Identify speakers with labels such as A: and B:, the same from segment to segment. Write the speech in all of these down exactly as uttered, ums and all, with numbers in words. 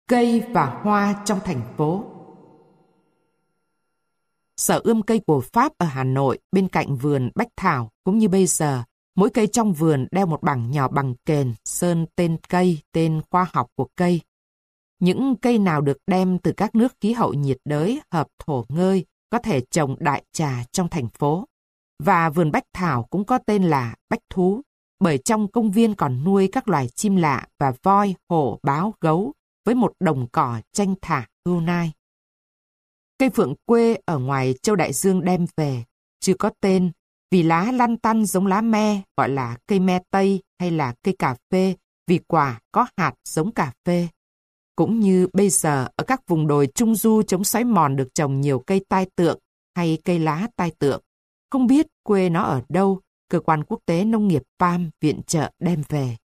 A: Cây và hoa trong thành phố. Sở ươm cây của Pháp ở Hà Nội bên cạnh vườn Bách Thảo cũng như bây giờ, mỗi cây trong vườn đeo một bảng nhỏ bằng kền, sơn tên cây, tên khoa học của cây. Những cây nào được đem từ các nước khí hậu nhiệt đới hợp thổ ngơi có thể trồng đại trà trong thành phố. Và vườn Bách Thảo cũng có tên là Bách Thú, bởi trong công viên còn nuôi các loài chim lạ và voi, hổ, báo, gấu với một đồng cỏ chanh thả hươu nai. Cây phượng quê ở ngoài Châu Đại Dương đem về, chưa có tên, vì lá lăn tăn giống lá me, gọi là cây me Tây hay là cây cà phê, vì quả có hạt giống cà phê. Cũng như bây giờ ở các vùng đồi trung du chống xói mòn được trồng nhiều cây tai tượng hay cây lá tai tượng. Không biết quê nó ở đâu, cơ quan quốc tế nông nghiệp pê a em viện trợ đem về.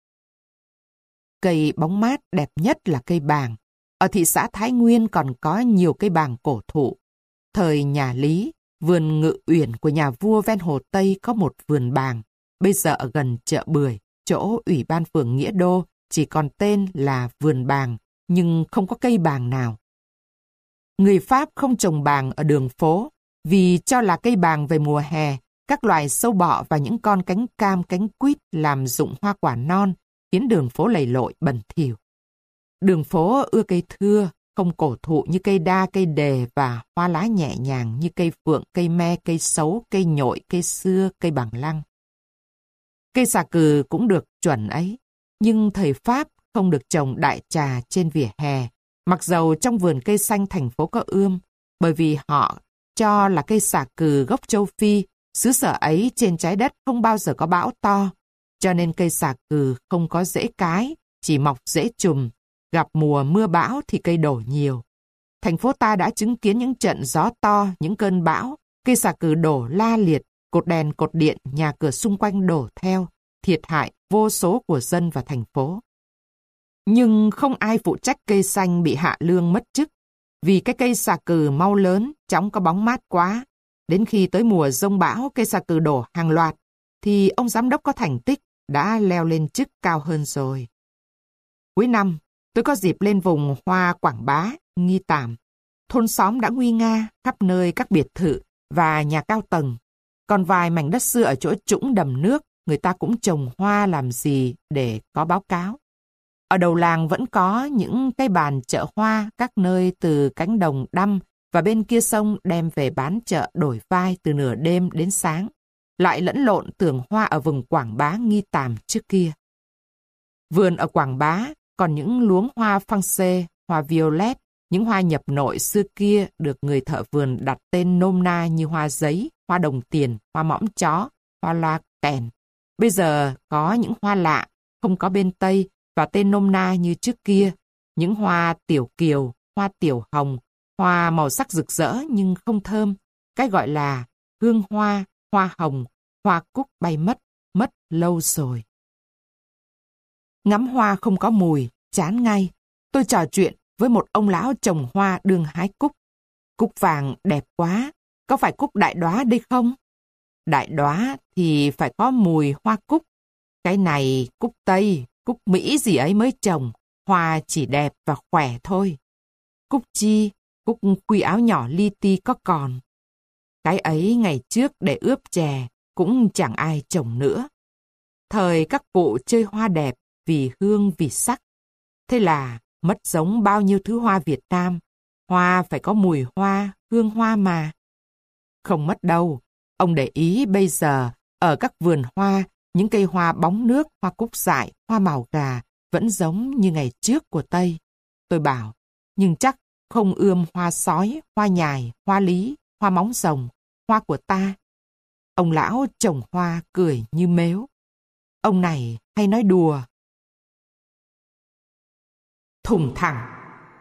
A: Cây bóng mát đẹp nhất là cây bàng. Ở thị xã Thái Nguyên còn có nhiều cây bàng cổ thụ. Thời nhà Lý, vườn Ngự Uyển của nhà vua ven Hồ Tây có một vườn bàng. Bây giờ ở gần chợ Bưởi, chỗ Ủy ban phường Nghĩa Đô chỉ còn tên là vườn bàng, nhưng không có cây bàng nào. Người Pháp không trồng bàng ở đường phố, vì cho là cây bàng về mùa hè, các loài sâu bọ và những con cánh cam cánh quýt làm rụng hoa quả non, khiến đường phố lầy lội bẩn thỉu. Đường phố ưa cây thưa, không cổ thụ như cây đa, cây đề và hoa lá nhẹ nhàng như cây phượng, cây me, cây sấu, cây nhội, cây sưa, cây bằng lăng. Cây xà cừ cũng được chuẩn ấy, nhưng thời Pháp không được trồng đại trà trên vỉa hè, mặc dầu trong vườn cây xanh thành phố có ươm, bởi vì họ cho là cây xà cừ gốc châu Phi, xứ sở ấy trên trái đất không bao giờ có bão to, cho nên cây xà cừ không có rễ cái, chỉ mọc rễ chùm, gặp mùa mưa bão thì cây đổ nhiều. Thành phố ta đã chứng kiến những trận gió to, những cơn bão, cây xà cừ đổ la liệt, cột đèn, cột điện, nhà cửa xung quanh đổ theo, thiệt hại vô số của dân và thành phố. Nhưng không ai phụ trách cây xanh bị hạ lương mất chức, vì cái cây xà cừ mau lớn, chóng có bóng mát quá. Đến khi tới mùa giông bão, cây xà cừ đổ hàng loạt, thì ông giám đốc có thành tích đã leo lên chức cao hơn rồi. Cuối năm, tôi có dịp lên vùng hoa Quảng Bá, Nghi Tàm. Thôn xóm đã nguy nga, khắp nơi các biệt thự và nhà cao tầng. Còn vài mảnh đất xưa ở chỗ trũng đầm nước, người ta cũng trồng hoa làm gì để có báo cáo. Ở đầu làng vẫn có những cái bàn chợ hoa các nơi từ cánh đồng đăm và bên kia sông đem về bán chợ đổi vai từ nửa đêm đến sáng, lại lẫn lộn tường hoa ở vùng Quảng Bá Nghi Tàm trước kia. Vườn ở Quảng Bá còn những luống hoa phăng xê, hoa violet, những hoa nhập nội xưa kia được người thợ vườn đặt tên nôm na như hoa giấy, hoa đồng tiền, hoa mõm chó, hoa loa kèn. Bây giờ có những hoa lạ, không có bên Tây và tên nôm na như trước kia, những hoa tiểu kiều, hoa tiểu hồng, hoa màu sắc rực rỡ nhưng không thơm, cái gọi là hương hoa, hoa hồng, hoa cúc bay mất, mất lâu rồi. Ngắm hoa không có mùi, chán ngay. Tôi trò chuyện với một ông lão trồng hoa đương hái cúc. Cúc vàng đẹp quá, có phải cúc đại đóa đây không? Đại đóa thì phải có mùi hoa cúc. Cái này cúc Tây, cúc Mỹ gì ấy mới trồng, hoa chỉ đẹp và khỏe thôi. Cúc chi, cúc quy áo nhỏ li ti có còn. Cái ấy ngày trước để ướp chè cũng chẳng ai trồng nữa. Thời các cụ chơi hoa đẹp vì hương vì sắc. Thế là mất giống bao nhiêu thứ hoa Việt Nam. Hoa phải có mùi hoa, hương hoa mà. Không mất đâu. Ông để ý bây giờ ở các vườn hoa, những cây hoa bóng nước, hoa cúc dại, hoa màu gà vẫn giống như ngày trước của Tây. Tôi bảo, nhưng chắc không ươm hoa sói, hoa nhài, hoa lý, hoa móng rồng, hoa của ta. Ông lão trồng hoa cười như mếu. Ông này hay nói đùa. Thùng thẳng.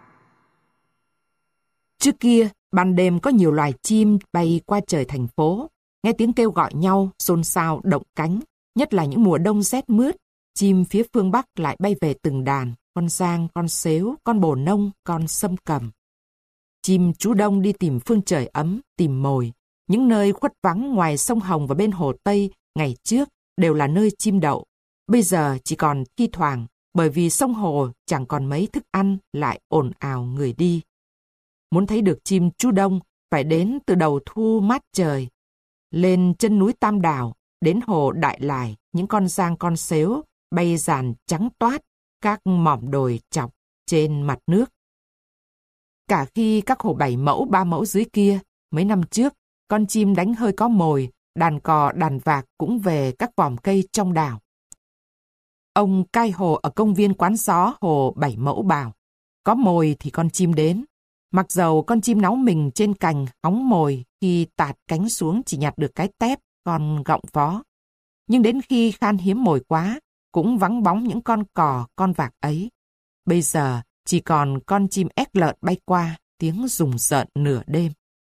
A: Trước kia, ban đêm có nhiều loài chim bay qua trời thành phố, nghe tiếng kêu gọi nhau, xôn xao động cánh, nhất là những mùa đông rét mướt, chim phía phương Bắc lại bay về từng đàn, con giang, con sếu, con bồ nông, con sâm cầm. Chim trú đông đi tìm phương trời ấm, tìm mồi. Những nơi khuất vắng ngoài sông Hồng và bên Hồ Tây ngày trước đều là nơi chim đậu. Bây giờ chỉ còn thi thoảng bởi vì sông hồ chẳng còn mấy thức ăn lại ồn ào người đi. Muốn thấy được chim chu đông phải đến từ đầu thu mát trời. Lên chân núi Tam Đảo, đến hồ Đại Lải, những con giang con sếu bay dàn trắng toát, các mỏm đồi chọc trên mặt nước. Cả khi các hồ bảy mẫu ba mẫu dưới kia, mấy năm trước, con chim đánh hơi có mồi, đàn cò đàn vạc cũng về các vòm cây trong đảo. Ông cai hồ ở công viên quán gió hồ bảy mẫu bảo, có mồi thì con chim đến. Mặc dầu con chim náu mình trên cành hóng mồi, khi tạt cánh xuống chỉ nhặt được cái tép, con gọng vó. Nhưng đến khi khan hiếm mồi quá, cũng vắng bóng những con cò, con vạc ấy. Bây giờ chỉ còn con chim ếch lợn bay qua, tiếng rùng rợn nửa đêm.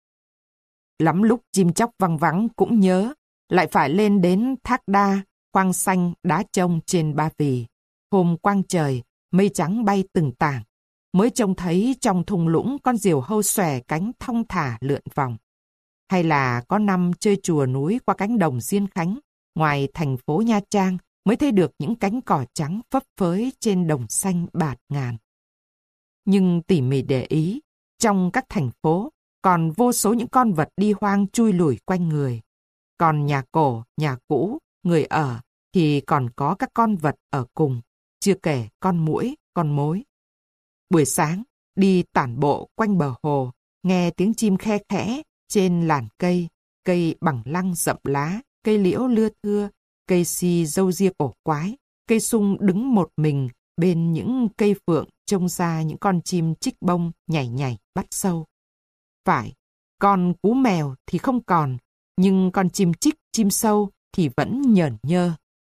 A: Lắm lúc chim chóc văng vắng cũng nhớ, lại phải lên đến thác đa, khoang xanh đá trông trên Ba Vì. Hôm quang trời, mây trắng bay từng tảng, mới trông thấy trong thung lũng con diều hâu xòe cánh thong thả lượn vòng. Hay là có năm chơi chùa núi qua cánh đồng Diên Khánh, ngoài thành phố Nha Trang mới thấy được những cánh cỏ trắng phấp phới trên đồng xanh bạt ngàn. Nhưng tỉ mỉ để ý, trong các thành phố còn vô số những con vật đi hoang chui lủi quanh người. Còn nhà cổ, nhà cũ, người ở thì còn có các con vật ở cùng, chưa kể con muỗi, con mối. Buổi sáng, đi tản bộ quanh bờ hồ, nghe tiếng chim khe khẽ trên làn cây, cây bằng lăng rậm lá, cây liễu lưa thưa, cây si râu ria cổ quái, cây sung đứng một mình bên những cây phượng trông ra những con chim chích bông nhảy nhảy bắt sâu. Phải, con cú mèo thì không còn, nhưng con chim chích, chim sâu thì vẫn nhởn nhơ.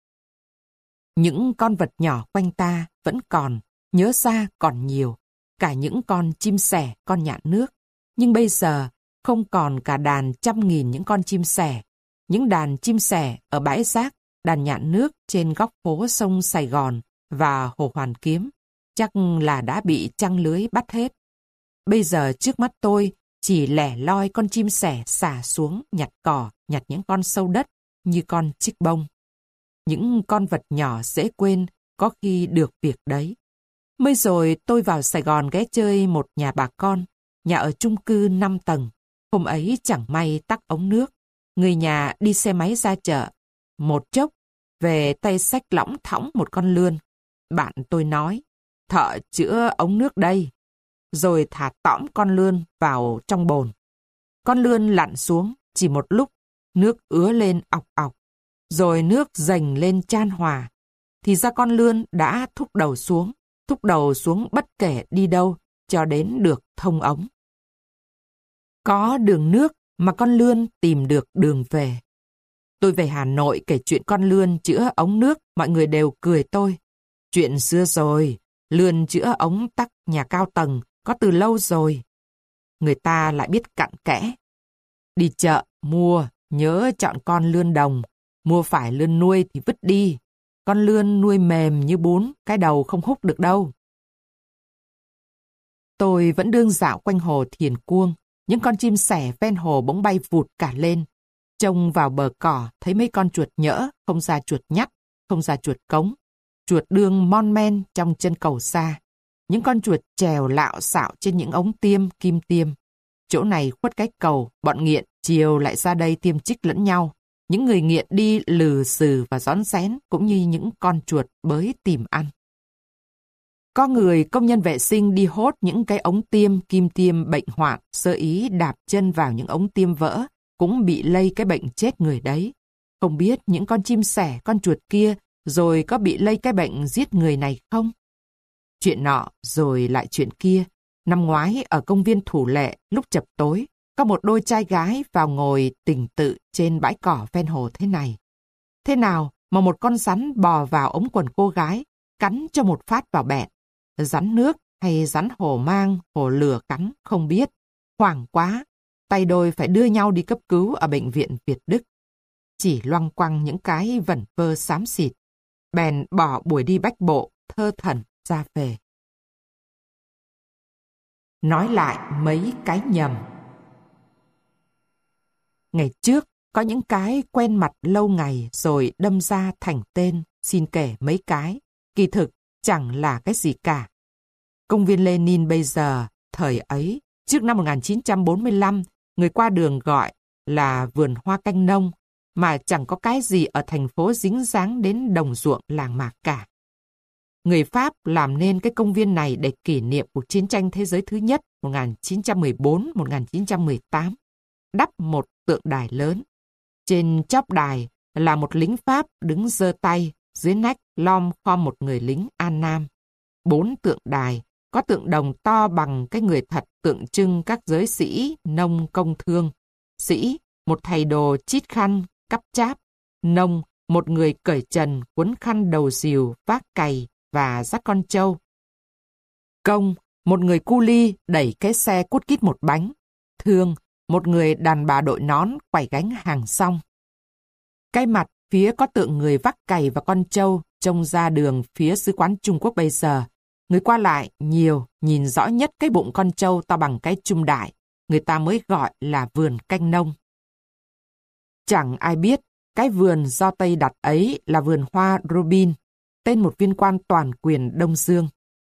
A: Những con vật nhỏ quanh ta vẫn còn, nhớ ra còn nhiều, cả những con chim sẻ, con nhạn nước. Nhưng bây giờ không còn cả đàn trăm nghìn những con chim sẻ. Những đàn chim sẻ ở bãi rác, đàn nhạn nước trên góc phố sông Sài Gòn và hồ Hoàn Kiếm chắc là đã bị trăng lưới bắt hết. Bây giờ trước mắt tôi chỉ lẻ loi con chim sẻ xả xuống nhặt cỏ, nhặt những con sâu đất như con chích bông. Những con vật nhỏ dễ quên có khi được việc đấy. Mới rồi tôi vào Sài Gòn ghé chơi một nhà bà con, nhà ở chung cư năm tầng. Hôm ấy chẳng may tắc ống nước. Người nhà đi xe máy ra chợ. Một chốc, về tay xách lỏng thõng một con lươn. Bạn tôi nói, thợ chữa ống nước đây. Rồi thả tõm con lươn vào trong bồn. Con lươn lặn xuống, chỉ một lúc, nước ứa lên ọc ọc. Rồi nước dành lên chan hòa. Thì ra con lươn đã thúc đầu xuống, thúc đầu xuống bất kể đi đâu, cho đến được thông ống. Có đường nước mà con lươn tìm được đường về. Tôi về Hà Nội kể chuyện con lươn chữa ống nước, mọi người đều cười tôi. Chuyện xưa rồi, lươn chữa ống tắc nhà cao tầng, có từ lâu rồi. Người ta lại biết cặn kẽ. Đi chợ, mua, nhớ chọn con lươn đồng. Mua phải lươn nuôi thì vứt đi. Con lươn nuôi mềm như bún, cái đầu không húc được đâu. Tôi vẫn đương dạo quanh hồ Thiền Cuông. Những con chim sẻ ven hồ bỗng bay vụt cả lên. Trông vào bờ cỏ, thấy mấy con chuột nhỡ, không ra chuột nhắt, không ra chuột cống. Chuột đương mon men trong chân cầu xa. Những con chuột trèo lạo xạo trên những ống tiêm, kim tiêm. Chỗ này khuất cái cầu, bọn nghiện chiều lại ra đây tiêm chích lẫn nhau. Những người nghiện đi lừ xừ và rón rén cũng như những con chuột bới tìm ăn. Có người công nhân vệ sinh đi hốt những cái ống tiêm, kim tiêm bệnh hoạn, sơ ý đạp chân vào những ống tiêm vỡ, cũng bị lây cái bệnh chết người đấy. Không biết những con chim sẻ, con chuột kia rồi có bị lây cái bệnh giết người này không? Chuyện nọ rồi lại chuyện kia. Năm ngoái ở công viên Thủ Lệ lúc chập tối, có một đôi trai gái vào ngồi tình tự trên bãi cỏ ven hồ thế này. Thế nào mà một con rắn bò vào ống quần cô gái, cắn cho một phát vào bẹn. Rắn nước hay rắn hồ mang, hồ lửa cắn, không biết. Hoảng quá, tay đôi phải đưa nhau đi cấp cứu ở bệnh viện Việt Đức. Chỉ loăng quăng những cái vẩn vơ xám xịt. Bèn bỏ buổi đi bách bộ, thơ thẩn ra về. Nói lại mấy cái nhầm. Ngày trước, có những cái quen mặt lâu ngày rồi đâm ra thành tên, xin kể mấy cái. Kỳ thực, chẳng là cái gì cả. Công viên Lenin bây giờ, thời ấy, trước năm một nghìn chín trăm bốn mươi lăm, người qua đường gọi là vườn hoa canh nông, mà chẳng có cái gì ở thành phố dính dáng đến đồng ruộng làng mạc cả. Người Pháp làm nên cái công viên này để kỷ niệm cuộc chiến tranh thế giới thứ nhất một nghìn chín trăm mười bốn đến một nghìn chín trăm mười tám, đắp một tượng đài lớn. Trên chóp đài là một lính Pháp đứng giơ tay, dưới nách lom khom một người lính An Nam. Bốn tượng đài, có tượng đồng to bằng cái người thật tượng trưng các giới sĩ, nông, công thương. Sĩ, một thầy đồ chít khăn, cắp cháp. Nông, một người cởi trần, cuốn khăn đầu rìu, vác cày và dắt con trâu. Công, một người cu li đẩy cái xe cút kít một bánh. Thương, một người đàn bà đội nón quẩy gánh hàng xong. Cái mặt phía có tượng người vác cày và con trâu trông ra đường phía sứ quán Trung Quốc bây giờ. Người qua lại nhiều, nhìn rõ nhất cái bụng con trâu to bằng cái chum đại, người ta mới gọi là vườn canh nông. Chẳng ai biết cái vườn do Tây đặt ấy là vườn hoa Robin, tên một viên quan toàn quyền Đông Dương.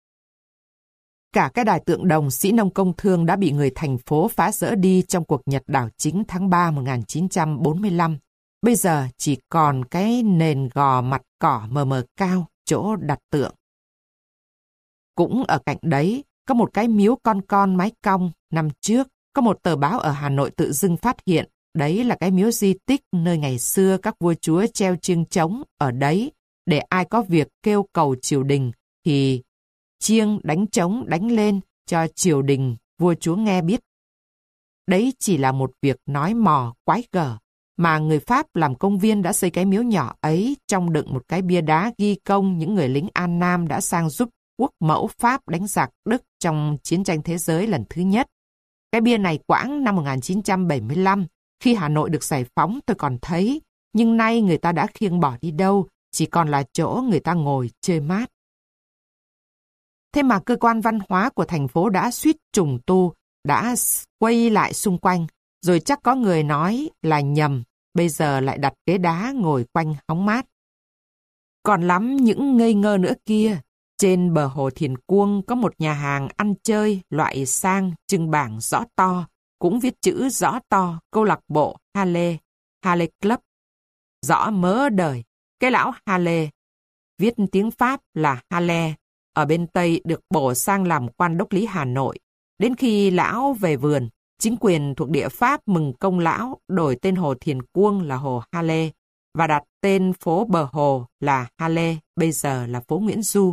A: Cả cái đài tượng đồng sĩ nông công thương đã bị người thành phố phá rỡ đi trong cuộc Nhật đảo chính tháng ba một nghìn chín trăm bốn mươi lăm. Bây giờ chỉ còn cái nền gò mặt cỏ mờ mờ cao, chỗ đặt tượng. Cũng ở cạnh đấy, có một cái miếu con con mái cong. Năm trước, có một tờ báo ở Hà Nội tự dưng phát hiện, đấy là cái miếu di tích nơi ngày xưa các vua chúa treo chiêng trống ở đấy, để ai có việc kêu cầu triều đình, thì chiêng đánh trống đánh lên cho triều đình vua chúa nghe biết. Đấy chỉ là một việc nói mò quái gở, mà người Pháp làm công viên đã xây cái miếu nhỏ ấy trong đựng một cái bia đá ghi công những người lính An Nam đã sang giúp quốc mẫu Pháp đánh giặc Đức trong chiến tranh thế giới lần thứ nhất. Cái bia này quãng năm một nghìn chín trăm bảy mươi lăm, khi Hà Nội được giải phóng tôi còn thấy, nhưng nay người ta đã khiêng bỏ đi đâu, chỉ còn là chỗ người ta ngồi chơi mát. Thế mà cơ quan văn hóa của thành phố đã suýt trùng tu, đã quay lại xung quanh, rồi chắc có người nói là nhầm, bây giờ lại đặt ghế đá ngồi quanh hóng mát. Còn lắm những ngây ngơ nữa kia. Trên bờ hồ Thiền Cuông có một nhà hàng ăn chơi loại sang trưng bảng rõ to, cũng viết chữ rõ to, câu lạc bộ Halle, Halle Club. Rõ mớ đời, cái lão Halle, viết tiếng Pháp là Halle, ở bên Tây được bổ sang làm quan đốc lý Hà Nội. Đến khi lão về vườn, chính quyền thuộc địa Pháp mừng công lão đổi tên hồ Thiền Cuông là hồ Halle và đặt tên phố bờ hồ là Halle, bây giờ là phố Nguyễn Du.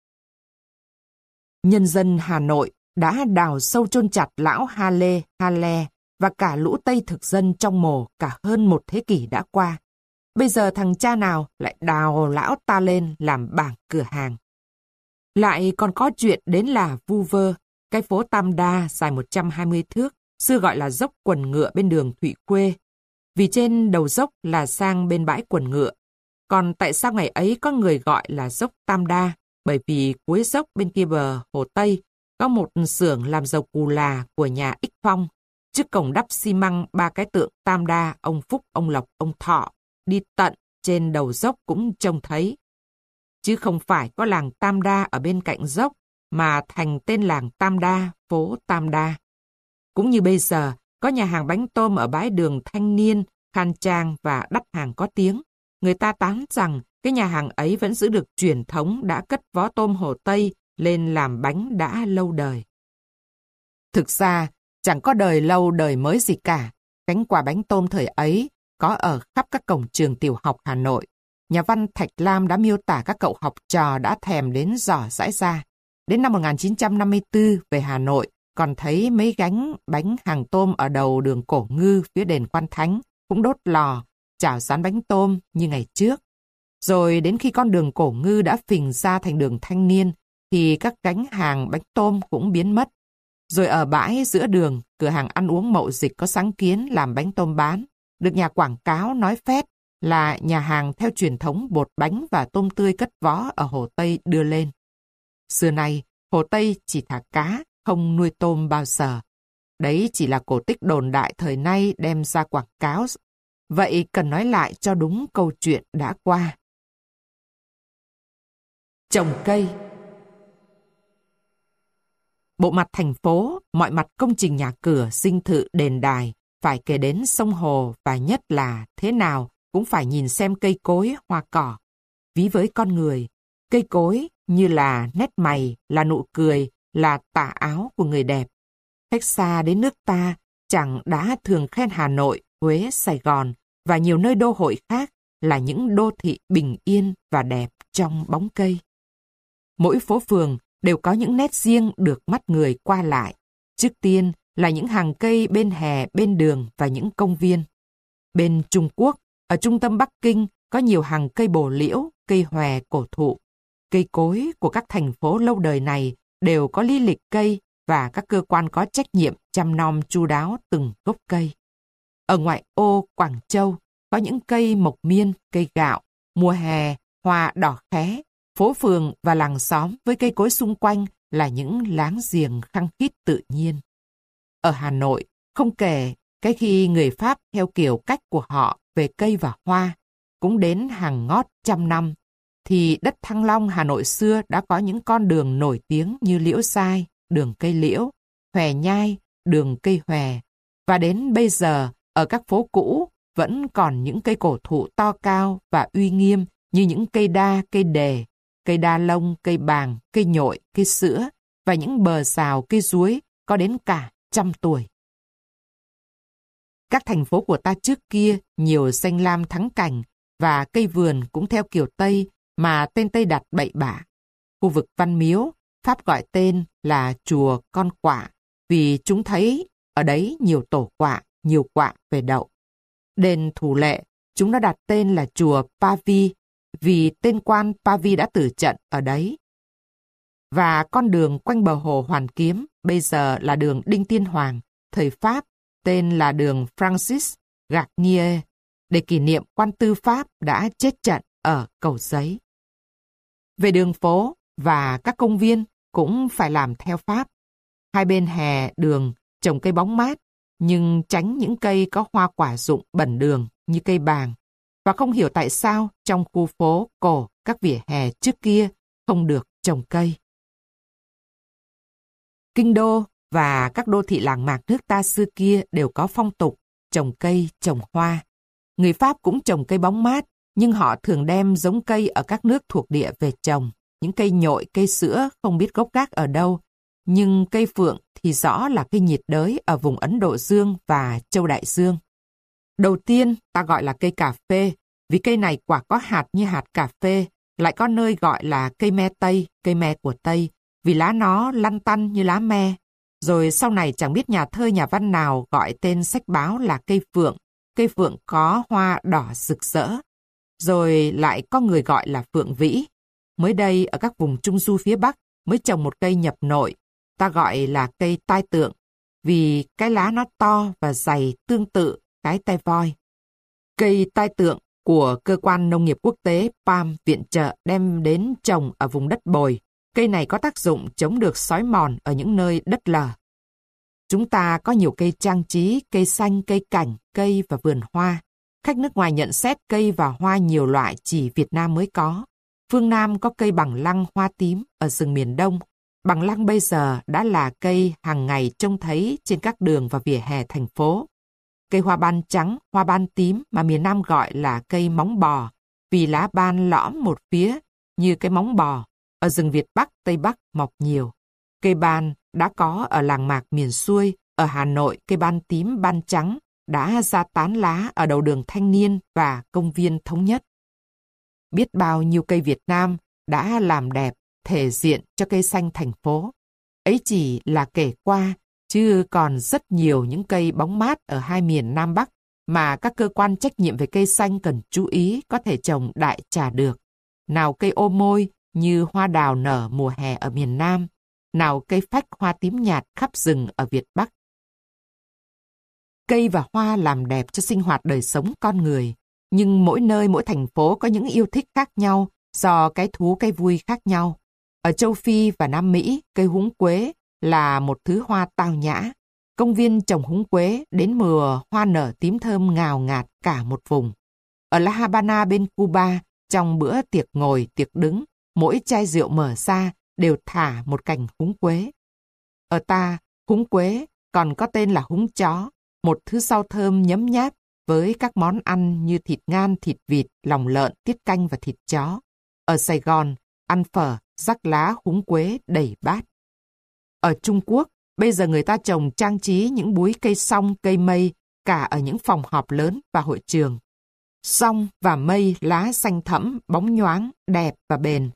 A: Nhân dân Hà Nội đã đào sâu chôn chặt lão Halle, Halle và cả lũ Tây thực dân trong mồ cả hơn một thế kỷ đã qua. Bây giờ thằng cha nào lại đào lão ta lên làm bảng cửa hàng. Lại còn có chuyện đến là vu vơ, cái phố Tam Đa dài một trăm hai mươi thước, xưa gọi là dốc quần ngựa bên đường Thụy Khuê, vì trên đầu dốc là sang bên bãi quần ngựa. Còn tại sao ngày ấy có người gọi là dốc Tam Đa? Bởi vì cuối dốc bên kia bờ hồ Tây có một xưởng làm dầu cù là của nhà Ích Phong. Trước cổng đắp xi măng ba cái tượng Tam Đa, ông Phúc, ông Lộc, ông Thọ, đi tận trên đầu dốc cũng trông thấy. Chứ không phải có làng Tam Đa ở bên cạnh dốc, mà thành tên làng Tam Đa, phố Tam Đa. Cũng như bây giờ, có nhà hàng bánh tôm ở bãi đường thanh niên, khang trang và đắt hàng có tiếng. Người ta tán rằng cái nhà hàng ấy vẫn giữ được truyền thống đã cất vó tôm Hồ Tây lên làm bánh đã lâu đời. Thực ra, chẳng có đời lâu đời mới gì cả. Cánh quà bánh tôm thời ấy có ở khắp các cổng trường tiểu học Hà Nội. Nhà văn Thạch Lam đã miêu tả các cậu học trò đã thèm đến giỏ dãi ra. Đến năm một nghìn chín trăm năm mươi tư về Hà Nội, còn thấy mấy gánh bánh hàng tôm ở đầu đường Cổ Ngư phía đền Quan Thánh, cũng đốt lò, chảo rán bánh tôm như ngày trước. Rồi đến khi con đường Cổ Ngư đã phình ra thành đường Thanh Niên, thì các gánh hàng bánh tôm cũng biến mất. Rồi ở bãi giữa đường, cửa hàng ăn uống Mậu Dịch có sáng kiến làm bánh tôm bán, được nhà quảng cáo nói phét là nhà hàng theo truyền thống bột bánh và tôm tươi cất vó ở Hồ Tây đưa lên. Xưa nay, Hồ Tây chỉ thả cá, không nuôi tôm bao giờ. Đấy chỉ là cổ tích đồn đại thời nay đem ra quảng cáo. Vậy cần nói lại cho đúng câu chuyện đã qua. Trồng cây. Bộ mặt thành phố, mọi mặt công trình nhà cửa, dinh thự, đền đài, phải kể đến sông hồ và nhất là thế nào cũng phải nhìn xem cây cối, hoa cỏ. Ví với con người, cây cối như là nét mày, là nụ cười, là tà áo của người đẹp. Khách xa đến nước ta, chẳng đã thường khen Hà Nội, Huế, Sài Gòn và nhiều nơi đô hội khác là những đô thị bình yên và đẹp trong bóng cây. Mỗi phố phường đều có những nét riêng được mắt người qua lại. Trước tiên là những hàng cây bên hè, bên đường và những công viên. Bên Trung Quốc, ở trung tâm Bắc Kinh có nhiều hàng cây bồ liễu, cây hòe cổ thụ. Cây cối của các thành phố lâu đời này đều có lý lịch cây và các cơ quan có trách nhiệm chăm nom chu đáo từng gốc cây. Ở ngoại ô Quảng Châu có những cây mộc miên, cây gạo, mùa hè, hoa đỏ khé, phố phường và làng xóm với cây cối xung quanh là những láng giềng khăng khít tự nhiên. Ở Hà Nội, không kể cái khi người Pháp theo kiểu cách của họ về cây và hoa, cũng đến hàng ngót trăm năm, thì đất Thăng Long Hà Nội xưa đã có những con đường nổi tiếng như Liễu Giai, đường cây liễu, Hòe Nhai, đường cây hòe, và đến bây giờ ở các phố cũ vẫn còn những cây cổ thụ to cao và uy nghiêm như những cây đa, cây đề, cây đa lông, cây bàng, cây nhội, cây sữa và những bờ rào cây chuối có đến cả trăm tuổi. Các thành phố của ta trước kia nhiều xanh lam thắng cảnh và cây vườn cũng theo kiểu Tây mà tên Tây đặt bậy bạ. Khu vực Văn Miếu, Pháp gọi tên là chùa Con Quạ vì chúng thấy ở đấy nhiều tổ quạ, nhiều quạ về đậu. Đền Thủ Lệ, chúng đã đặt tên là chùa Pa Vi vì tên quan Pa Vi đã tử trận ở đấy. Và con đường quanh bờ hồ Hoàn Kiếm bây giờ là đường Đinh Tiên Hoàng, thời Pháp tên là đường Francis Garnier để kỷ niệm quan tư Pháp đã chết trận ở Cầu Giấy. Về đường phố và các công viên cũng phải làm theo Pháp. Hai bên hè đường trồng cây bóng mát, nhưng tránh những cây có hoa quả rụng bẩn đường như cây bàng. Và không hiểu tại sao trong khu phố cổ các vỉa hè trước kia không được trồng cây. Kinh đô và các đô thị làng mạc nước ta xưa kia đều có phong tục trồng cây, trồng hoa. Người Pháp cũng trồng cây bóng mát, nhưng họ thường đem giống cây ở các nước thuộc địa về trồng. Những cây nhội, cây sữa không biết gốc gác ở đâu, nhưng cây phượng thì rõ là cây nhiệt đới ở vùng Ấn Độ Dương và Châu Đại Dương. Đầu tiên ta gọi là cây cà phê, vì cây này quả có hạt như hạt cà phê, lại có nơi gọi là cây me Tây, cây me của Tây, vì lá nó lăn tăn như lá me. Rồi sau này chẳng biết nhà thơ nhà văn nào gọi tên sách báo là cây phượng, cây phượng có hoa đỏ rực rỡ. Rồi lại có người gọi là phượng vĩ. Mới đây ở các vùng Trung Du phía Bắc mới trồng một cây nhập nội, ta gọi là cây tai tượng, vì cái lá nó to và dày tương tự cái tai voi. Cây tai tượng của Cơ quan Nông nghiệp Quốc tế P A M viện trợ đem đến trồng ở vùng đất bồi. Cây này có tác dụng chống được xói mòn ở những nơi đất lở. Chúng ta có nhiều cây trang trí, cây xanh, cây cảnh, cây và vườn hoa. Khách nước ngoài nhận xét cây và hoa nhiều loại chỉ Việt Nam mới có. Phương Nam có cây bằng lăng hoa tím ở rừng miền Đông. Bằng lăng bây giờ đã là cây hàng ngày trông thấy trên các đường và vỉa hè thành phố. Cây hoa ban trắng, hoa ban tím mà miền Nam gọi là cây móng bò, vì lá ban lõm một phía như cái móng bò. Ở rừng Việt Bắc, Tây Bắc mọc nhiều. Cây ban đã có ở làng mạc miền xuôi, ở Hà Nội cây ban tím, ban trắng đã ra tán lá ở đầu đường Thanh Niên và công viên Thống Nhất. Biết bao nhiêu cây Việt Nam đã làm đẹp, thể diện cho cây xanh thành phố. Ấy chỉ là kể qua, chứ còn rất nhiều những cây bóng mát ở hai miền Nam Bắc mà các cơ quan trách nhiệm về cây xanh cần chú ý có thể trồng đại trà được. Nào cây ô môi như hoa đào nở mùa hè ở miền Nam, nào cây phách hoa tím nhạt khắp rừng ở Việt Bắc. Cây và hoa làm đẹp cho sinh hoạt đời sống con người, nhưng mỗi nơi mỗi thành phố có những yêu thích khác nhau do cái thú cái vui khác nhau. Ở châu Phi và Nam Mỹ, cây húng quế là một thứ hoa tao nhã. Công viên trồng húng quế đến mùa hoa nở tím thơm ngào ngạt cả một vùng. Ở La Habana bên Cuba, trong bữa tiệc ngồi, tiệc đứng, mỗi chai rượu mở ra đều thả một cành húng quế. Ở ta, húng quế còn có tên là húng chó, một thứ rau thơm nhấm nháp với các món ăn như thịt ngan, thịt vịt, lòng lợn, tiết canh và thịt chó. Ở Sài Gòn, ăn phở, rắc lá húng quế đầy bát. Ở Trung Quốc, bây giờ người ta trồng trang trí những búi cây song, cây mây cả ở những phòng họp lớn và hội trường. Song và mây lá xanh thẫm, bóng nhoáng, đẹp và bền.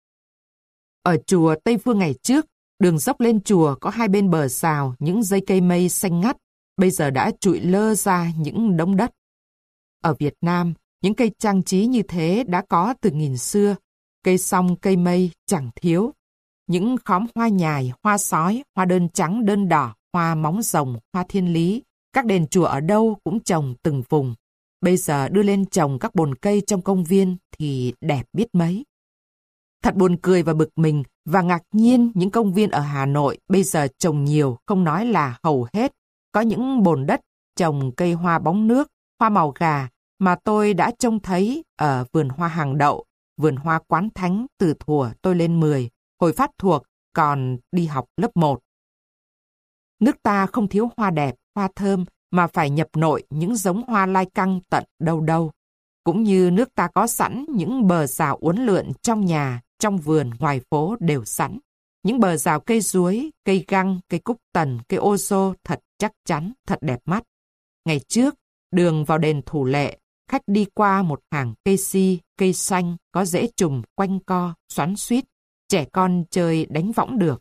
A: Ở chùa Tây Phương ngày trước, đường dốc lên chùa có hai bên bờ rào những dây cây mây xanh ngắt, bây giờ đã trụi lơ ra những đống đất. Ở Việt Nam, những cây trang trí như thế đã có từ nghìn xưa, cây song, cây mây chẳng thiếu. Những khóm hoa nhài, hoa sói, hoa đơn trắng, đơn đỏ, hoa móng rồng, hoa thiên lý, các đền chùa ở đâu cũng trồng từng vùng. Bây giờ đưa lên trồng các bồn cây trong công viên thì đẹp biết mấy. Thật buồn cười và bực mình và ngạc nhiên những công viên ở Hà Nội bây giờ trồng nhiều, không nói là hầu hết. Có những bồn đất trồng cây hoa bóng nước, hoa màu gà mà tôi đã trông thấy ở vườn hoa Hàng Đậu, vườn hoa Quán Thánh từ thuở tôi lên mười, hồi Pháp thuộc còn đi học lớp một. Nước ta không thiếu hoa đẹp, hoa thơm mà phải nhập nội những giống hoa lai căng tận đâu đâu. Cũng như nước ta có sẵn những bờ rào uốn lượn trong nhà, trong vườn, ngoài phố đều sẵn. Những bờ rào cây chuối, cây găng, cây cúc tần, cây ô xô thật chắc chắn, thật đẹp mắt. Ngày trước, đường vào đền Thủ Lệ, khách đi qua một hàng cây si, cây xanh, có rễ trùm, quanh co, xoắn xuýt, trẻ con chơi đánh võng được.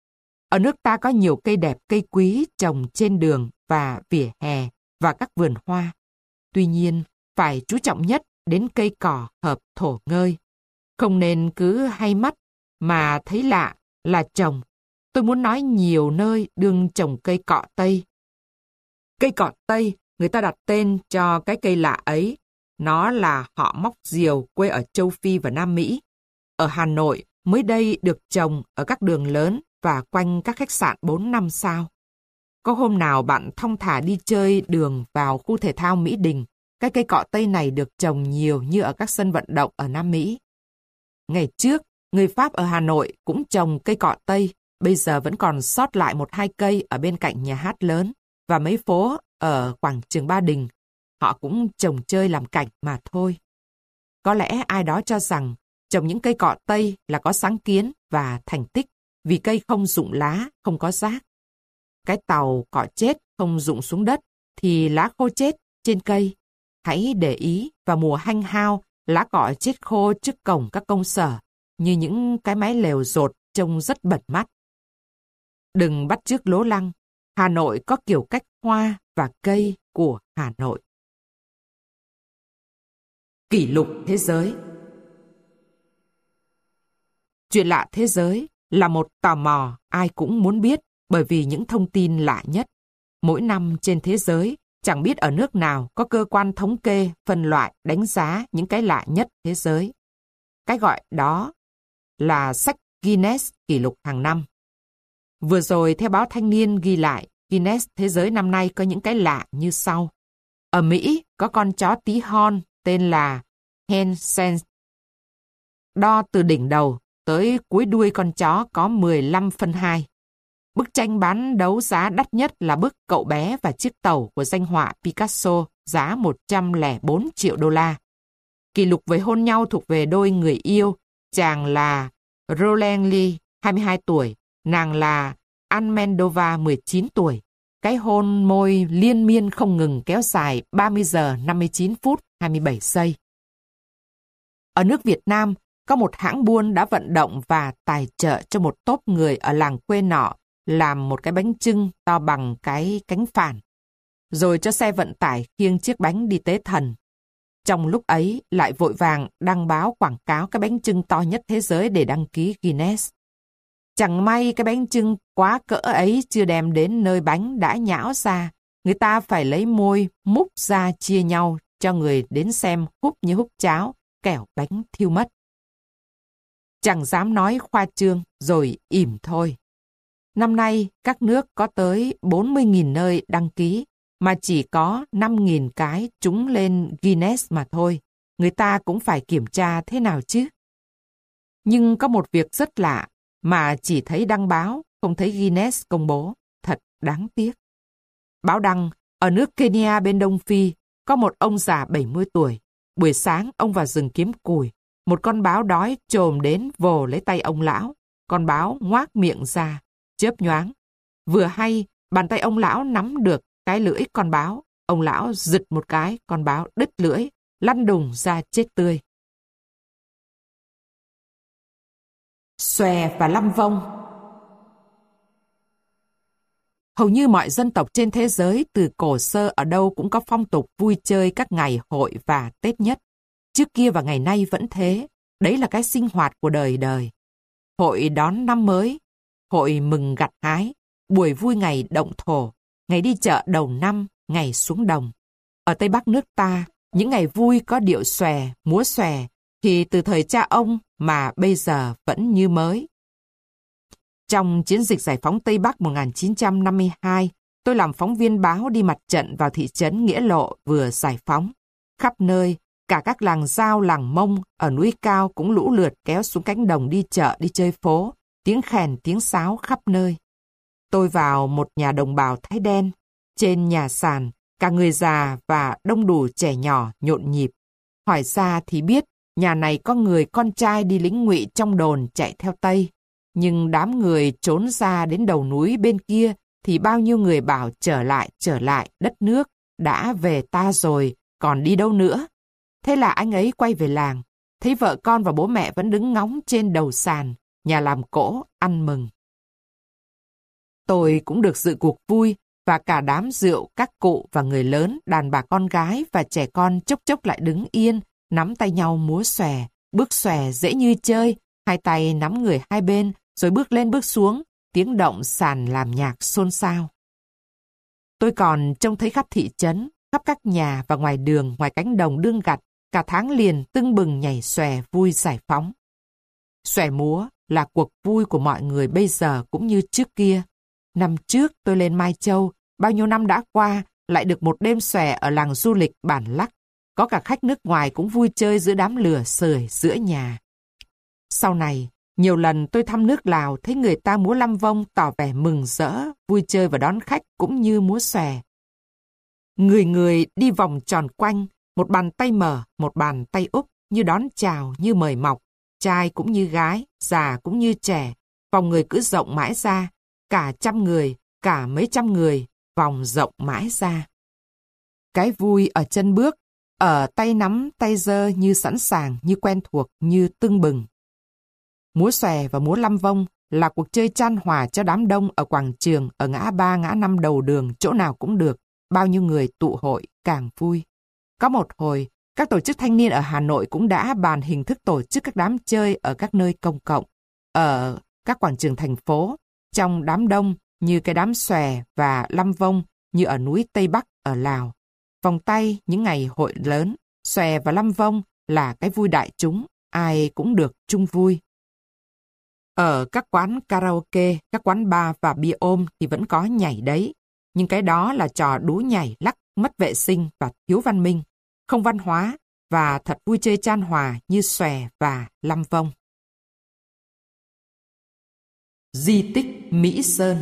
A: Ở nước ta có nhiều cây đẹp, cây quý trồng trên đường và vỉa hè và các vườn hoa. Tuy nhiên, phải chú trọng nhất đến cây cỏ hợp thổ ngơi. Không nên cứ hay mắt mà thấy lạ là trồng. Tôi muốn nói nhiều nơi đương trồng cây cọ Tây. Cây cọ Tây, người ta đặt tên cho cái cây lạ ấy. Nó là họ móc diều quê ở châu Phi và Nam Mỹ. Ở Hà Nội mới đây được trồng ở các đường lớn và quanh các khách sạn bốn năm sao. Có hôm nào bạn thong thả đi chơi đường vào khu thể thao Mỹ Đình, cái cây cọ Tây này được trồng nhiều như ở các sân vận động ở Nam Mỹ. Ngày trước, người Pháp ở Hà Nội cũng trồng cây cọ Tây, bây giờ vẫn còn sót lại một hai cây ở bên cạnh nhà hát lớn và mấy phố ở quảng trường Ba Đình. Họ cũng trồng chơi làm cảnh mà thôi. Có lẽ ai đó cho rằng trồng những cây cọ Tây là có sáng kiến và thành tích vì cây không rụng lá, không có rác. Cái tàu cọ chết không rụng xuống đất thì lá khô chết trên cây. Hãy để ý vào mùa hanh hao, lá cọ chết khô trước cổng các công sở như những cái mái lều dột trông rất bẩn mắt. Đừng bắt chước lố lăng. Hà Nội có kiểu cách hoa và cây của Hà Nội. Kỷ lục thế giới. Chuyện lạ thế giới là một tò mò ai cũng muốn biết bởi vì những thông tin lạ nhất. Mỗi năm trên thế giới, chẳng biết ở nước nào có cơ quan thống kê, phân loại, đánh giá những cái lạ nhất thế giới. Cái gọi đó là sách Guinness kỷ lục hàng năm. Vừa rồi theo báo Thanh niên ghi lại, Guinness thế giới năm nay có những cái lạ như sau. Ở Mỹ có con chó tí hon tên là Hen Sense. Đo từ đỉnh đầu tới cuối đuôi con chó có mười lăm phân hai. Bức tranh bán đấu giá đắt nhất là bức Cậu bé và chiếc tàu của danh họa Picasso, giá một trăm lẻ bốn triệu đô la. Kỷ lục về hôn nhau thuộc về đôi người yêu, chàng là Roland Lee, hai mươi hai tuổi, nàng là Almendova, mười chín tuổi. Cái hôn môi liên miên không ngừng kéo dài ba mươi giờ năm mươi chín phút hai mươi bảy giây. Ở nước Việt Nam, có một hãng buôn đã vận động và tài trợ cho một tốp người ở làng quê nọ làm một cái bánh chưng to bằng cái cánh phản, rồi cho xe vận tải khiêng chiếc bánh đi tế thần. Trong lúc ấy lại vội vàng đăng báo quảng cáo cái bánh chưng to nhất thế giới để đăng ký Guinness. Chẳng may cái bánh chưng quá cỡ ấy chưa đem đến nơi bánh đã nhão ra, người ta phải lấy môi múc ra chia nhau cho người đến xem húp như húp cháo, kẻo bánh thiêu mất. Chẳng dám nói khoa trương rồi ỉm thôi. Năm nay, các nước có tới bốn mươi nghìn nơi đăng ký, mà chỉ có năm nghìn cái trúng lên Guinness mà thôi. Người ta cũng phải kiểm tra thế nào chứ. Nhưng có một việc rất lạ, mà chỉ thấy đăng báo, không thấy Guinness công bố. Thật đáng tiếc. Báo đăng, ở nước Kenya bên Đông Phi, có một ông già bảy mươi tuổi. Buổi sáng, ông vào rừng kiếm củi. Một con báo đói chồm đến vồ lấy tay ông lão. Con báo ngoác miệng ra, chớp nhoáng. Vừa hay, bàn tay ông lão nắm được cái lưỡi con báo. Ông lão giật một cái, con báo đứt lưỡi, lăn đùng ra chết tươi. Xòe và Lâm Vong. Hầu như mọi dân tộc trên thế giới từ cổ xưa ở đâu cũng có phong tục vui chơi các ngày hội và Tết nhất. Trước kia và ngày nay vẫn thế. Đấy là cái sinh hoạt của đời đời. Hội đón năm mới, hội mừng gặt hái, buổi vui ngày động thổ, ngày đi chợ đầu năm, ngày xuống đồng. Ở Tây Bắc nước ta, những ngày vui có điệu xòe, múa xòe, thì từ thời cha ông mà bây giờ vẫn như mới. Trong chiến dịch giải phóng Tây Bắc một nghìn chín trăm năm mươi hai, tôi làm phóng viên báo đi mặt trận vào thị trấn Nghĩa Lộ vừa giải phóng. Khắp nơi, cả các làng Dao, làng Mông ở núi cao cũng lũ lượt kéo xuống cánh đồng đi chợ, đi chơi phố, tiếng khèn, tiếng sáo khắp nơi. Tôi vào một nhà đồng bào Thái đen. Trên nhà sàn, cả người già và đông đủ trẻ nhỏ nhộn nhịp. Hỏi ra thì biết, nhà này có người con trai đi lính ngụy trong đồn chạy theo Tây. Nhưng đám người trốn ra đến đầu núi bên kia thì bao nhiêu người bảo trở lại, trở lại, đất nước, đã về ta rồi, còn đi đâu nữa. Thế là anh ấy quay về làng, thấy vợ con và bố mẹ vẫn đứng ngóng trên đầu sàn, nhà làm cỗ, ăn mừng. Tôi cũng được dự cuộc vui, và cả đám rượu, các cụ và người lớn, đàn bà con gái và trẻ con chốc chốc lại đứng yên, nắm tay nhau múa xòe, bước xòe dễ như chơi, hai tay nắm người hai bên, rồi bước lên bước xuống, tiếng động sàn làm nhạc xôn xao. Tôi còn trông thấy khắp thị trấn, khắp các nhà và ngoài đường, ngoài cánh đồng đương gặt, cả tháng liền tưng bừng nhảy xòe vui giải phóng. Xòe múa là cuộc vui của mọi người bây giờ cũng như trước kia. Năm trước tôi lên Mai Châu, bao nhiêu năm đã qua, lại được một đêm xòe ở làng du lịch Bản Lắc. Có cả khách nước ngoài cũng vui chơi giữa đám lửa sưởi giữa nhà. Sau này, nhiều lần tôi thăm nước Lào thấy người ta múa Lâm Vong tỏ vẻ mừng rỡ, vui chơi và đón khách cũng như múa xòe. Người người đi vòng tròn quanh, một bàn tay mở, một bàn tay úp, như đón chào, như mời mọc, trai cũng như gái, già cũng như trẻ, vòng người cứ rộng mãi ra, cả trăm người, cả mấy trăm người, vòng rộng mãi ra. Cái vui ở chân bước, ở tay nắm, tay giơ như sẵn sàng, như quen thuộc, như tưng bừng. Múa xòe và múa Lâm Vong là cuộc chơi chan hòa cho đám đông ở quảng trường, ở ngã ba, ngã năm đầu đường, chỗ nào cũng được, bao nhiêu người tụ hội càng vui. Có một hồi, các tổ chức thanh niên ở Hà Nội cũng đã bàn hình thức tổ chức các đám chơi ở các nơi công cộng, ở các quảng trường thành phố, trong đám đông như cái đám xòe và Lâm Vong như ở núi Tây Bắc ở Lào. Vòng tay những ngày hội lớn, xòe và Lâm Vong là cái vui đại chúng, ai cũng được chung vui. Ở các quán karaoke, các quán bar và bia ôm thì vẫn có nhảy đấy. Nhưng cái đó là trò đú nhảy lắc, mất vệ sinh và thiếu văn minh, không văn hóa và thật vui chơi chan hòa như xòe và Lâm Vong. Di tích Mỹ Sơn.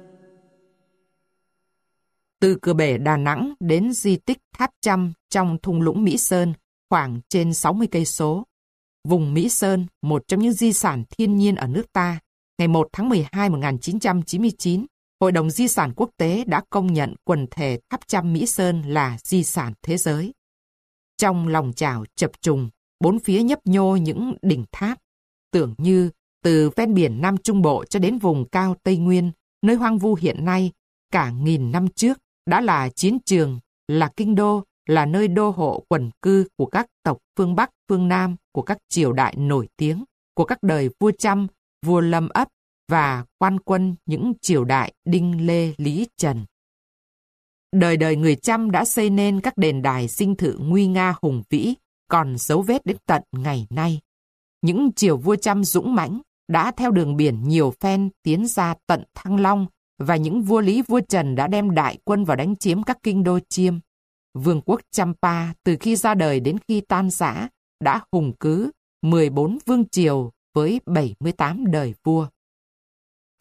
A: Từ cửa bể Đà Nẵng đến di tích Tháp Chăm trong thung lũng Mỹ Sơn khoảng trên sáu mươi cây số. Vùng Mỹ Sơn, một trong những di sản thiên nhiên ở nước ta, ngày một tháng mười hai năm một nghìn chín trăm chín mươi chín, Hội đồng Di sản Quốc tế đã công nhận quần thể Tháp Chăm Mỹ Sơn là di sản thế giới. Trong lòng chảo chập trùng, bốn phía nhấp nhô những đỉnh tháp, tưởng như từ ven biển Nam Trung Bộ cho đến vùng cao Tây Nguyên, nơi hoang vu hiện nay, cả nghìn năm trước, đã là chiến trường, là kinh đô, là nơi đô hộ quần cư của các tộc phương Bắc, phương Nam, của các triều đại nổi tiếng, của các đời vua Chăm, vua Lâm Ấp và quan quân những triều đại Đinh, Lê, Lý, Trần. Đời đời người Chăm đã xây nên các đền đài dinh thự nguy nga hùng vĩ, còn dấu vết đến tận ngày nay. Những triều vua Chăm dũng mãnh đã theo đường biển nhiều phen tiến ra tận Thăng Long, và những vua Lý, vua Trần đã đem đại quân vào đánh chiếm các kinh đô chiêm. Vương quốc Champa từ khi ra đời đến khi tan rã đã hùng cứ mười bốn vương triều với bảy mươi tám đời vua.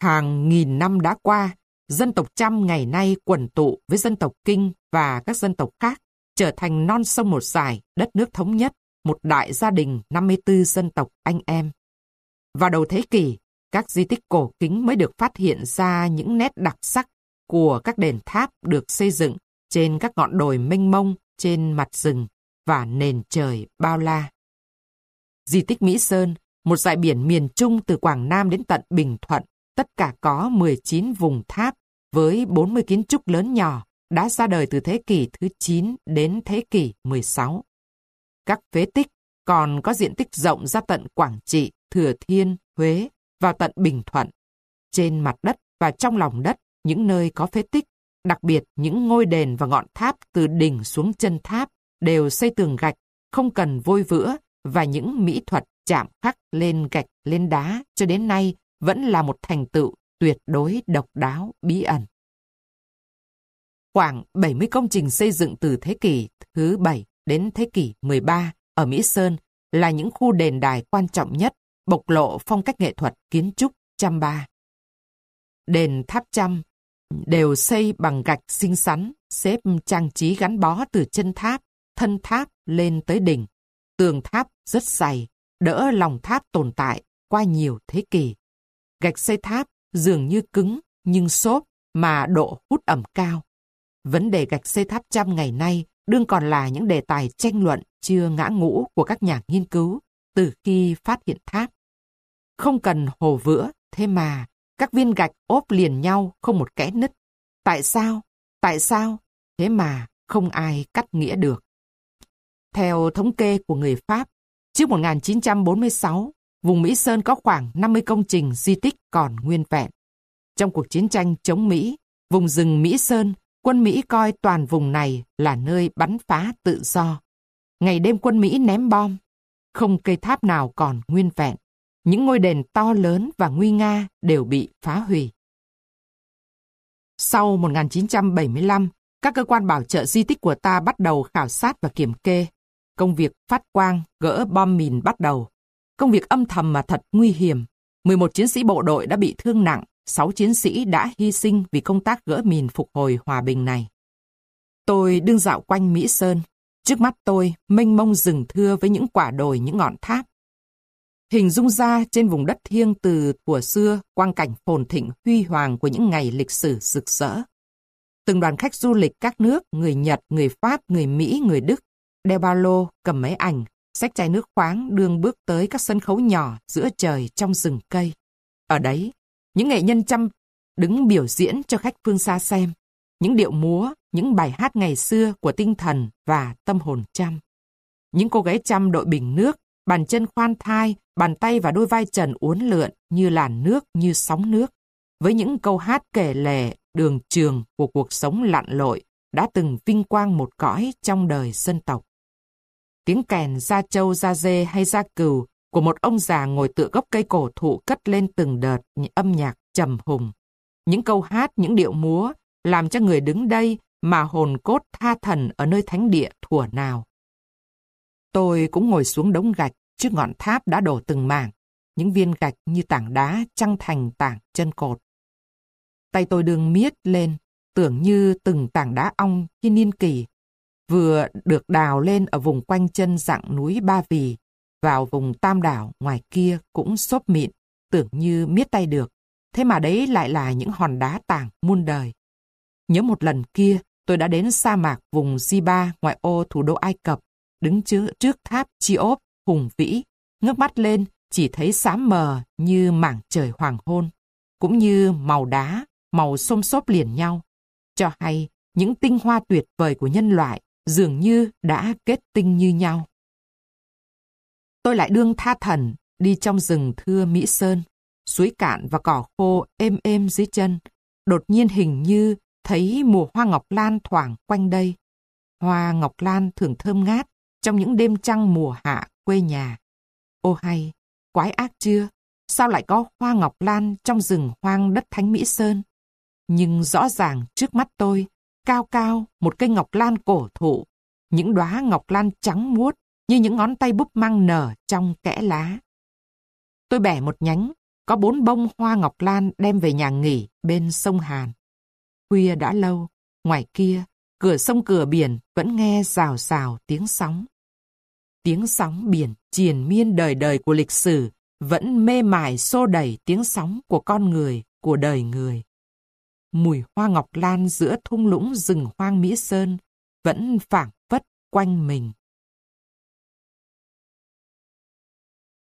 A: Hàng nghìn năm đã qua, dân tộc Chăm ngày nay quần tụ với dân tộc Kinh và các dân tộc khác, trở thành non sông một dải, đất nước thống nhất, một đại gia đình năm mươi tư dân tộc anh em. Vào đầu thế kỷ, các di tích cổ kính mới được phát hiện ra những nét đặc sắc của các đền tháp được xây dựng trên các ngọn đồi mênh mông trên mặt rừng và nền trời bao la. Di tích Mỹ Sơn, một dải biển miền Trung từ Quảng Nam đến tận Bình Thuận, tất cả có mười chín vùng tháp với bốn mươi kiến trúc lớn nhỏ đã ra đời từ thế kỷ thứ chín đến thế kỷ mười sáu. Các phế tích còn có diện tích rộng ra tận Quảng Trị, Thừa Thiên, Huế, vào tận Bình Thuận. Trên mặt đất và trong lòng đất, những nơi có phế tích, đặc biệt những ngôi đền và ngọn tháp từ đỉnh xuống chân tháp đều xây tường gạch, không cần vôi vữa, và những mỹ thuật chạm khắc lên gạch lên đá cho đến nay vẫn là một thành tựu tuyệt đối độc đáo bí ẩn. Khoảng bảy mươi công trình xây dựng từ thế kỷ thứ bảy đến thế kỷ mười ba ở Mỹ Sơn là những khu đền đài quan trọng nhất, bộc lộ phong cách nghệ thuật kiến trúc Chăm Ba. Đền tháp Chăm đều xây bằng gạch xinh xắn, xếp trang trí gắn bó từ chân tháp, thân tháp lên tới đỉnh. Tường tháp rất dày, đỡ lòng tháp tồn tại qua nhiều thế kỷ. Gạch xây tháp dường như cứng nhưng xốp mà độ hút ẩm cao. Vấn đề gạch xây tháp Chăm ngày nay đương còn là những đề tài tranh luận chưa ngã ngũ của các nhà nghiên cứu từ khi phát hiện tháp. Không cần hồ vữa, thế mà các viên gạch ốp liền nhau không một kẽ nứt. Tại sao? Tại sao? Thế mà không ai cắt nghĩa được. Theo thống kê của người Pháp, trước một nghìn chín trăm bốn mươi sáu, vùng Mỹ Sơn có khoảng năm mươi công trình di tích còn nguyên vẹn. Trong cuộc chiến tranh chống Mỹ, vùng rừng Mỹ Sơn, quân Mỹ coi toàn vùng này là nơi bắn phá tự do. Ngày đêm quân Mỹ ném bom, không cây tháp nào còn nguyên vẹn. Những ngôi đền to lớn và nguy nga đều bị phá hủy. Sau một nghìn chín trăm bảy mươi lăm, các cơ quan bảo trợ di tích của ta bắt đầu khảo sát và kiểm kê. Công việc phát quang, gỡ bom mìn bắt đầu. Công việc âm thầm mà thật nguy hiểm. mười một chiến sĩ bộ đội đã bị thương nặng, sáu chiến sĩ đã hy sinh vì công tác gỡ mìn phục hồi hòa bình này. Tôi đương dạo quanh Mỹ Sơn. Trước mắt tôi, mênh mông rừng thưa với những quả đồi, những ngọn tháp. Hình dung ra trên vùng đất thiêng từ thuở xưa, quang cảnh phồn thịnh huy hoàng của những ngày lịch sử rực rỡ. Từng đoàn khách du lịch các nước, người Nhật, người Pháp, người Mỹ, người Đức, đeo ba lô, cầm máy ảnh, xách chai nước khoáng đương bước tới các sân khấu nhỏ giữa trời trong rừng cây. Ở đấy, những nghệ nhân Chăm đứng biểu diễn cho khách phương xa xem, những điệu múa, những bài hát ngày xưa của tinh thần và tâm hồn Chăm. Những cô gái Chăm đội bình nước, bàn chân khoan thai, bàn tay và đôi vai trần uốn lượn như làn nước, như sóng nước, với những câu hát kể lể đường trường của cuộc sống lặn lội đã từng vinh quang một cõi trong đời dân tộc. Tiếng kèn da trâu, da dê hay da cừu của một ông già ngồi tựa gốc cây cổ thụ cất lên từng đợt âm nhạc trầm hùng. Những câu hát, những điệu múa làm cho người đứng đây mà hồn cốt tha thần ở nơi thánh địa thuở nào. Tôi cũng ngồi xuống đống gạch trước ngọn tháp đã đổ từng mảng, những viên gạch như tảng đá chăng thành tảng chân cột. Tay tôi đương miết lên, tưởng như từng tảng đá ong khi niên kỷ, vừa được đào lên ở vùng quanh chân dặng núi Ba Vì, vào vùng Tam Đảo ngoài kia cũng xốp mịn, tưởng như miết tay được. Thế mà đấy lại là những hòn đá tảng muôn đời. Nhớ một lần kia, tôi đã đến sa mạc vùng Giba ngoại ô thủ đô Ai Cập, đứng trước, trước tháp Cheops hùng vĩ, ngước mắt lên chỉ thấy xám mờ như mảng trời hoàng hôn, cũng như màu đá, màu xôm xốp liền nhau, cho hay những tinh hoa tuyệt vời của nhân loại dường như đã kết tinh như nhau. Tôi lại đương tha thần đi trong rừng thưa Mỹ Sơn, suối cạn và cỏ khô êm êm dưới chân, đột nhiên hình như thấy mùa hoa ngọc lan thoảng quanh đây. Hoa ngọc lan thường thơm ngát trong những đêm trăng mùa hạ quê nhà. Ô hay, quái ác chưa? Sao lại có hoa ngọc lan trong rừng hoang đất thánh Mỹ Sơn? Nhưng rõ ràng trước mắt tôi, cao cao một cây ngọc lan cổ thụ, những đóa ngọc lan trắng muốt như những ngón tay búp măng nở trong kẽ lá. Tôi bẻ một nhánh, có bốn bông hoa ngọc lan đem về nhà nghỉ bên sông Hàn. Khuya đã lâu, ngoài kia, cửa sông cửa biển vẫn nghe rào rào tiếng sóng. Tiếng sóng biển triền miên đời đời của lịch sử vẫn mê mải xô đẩy tiếng sóng của con người, của đời người. Mùi hoa ngọc lan giữa thung lũng rừng hoang Mỹ Sơn vẫn phảng phất quanh mình.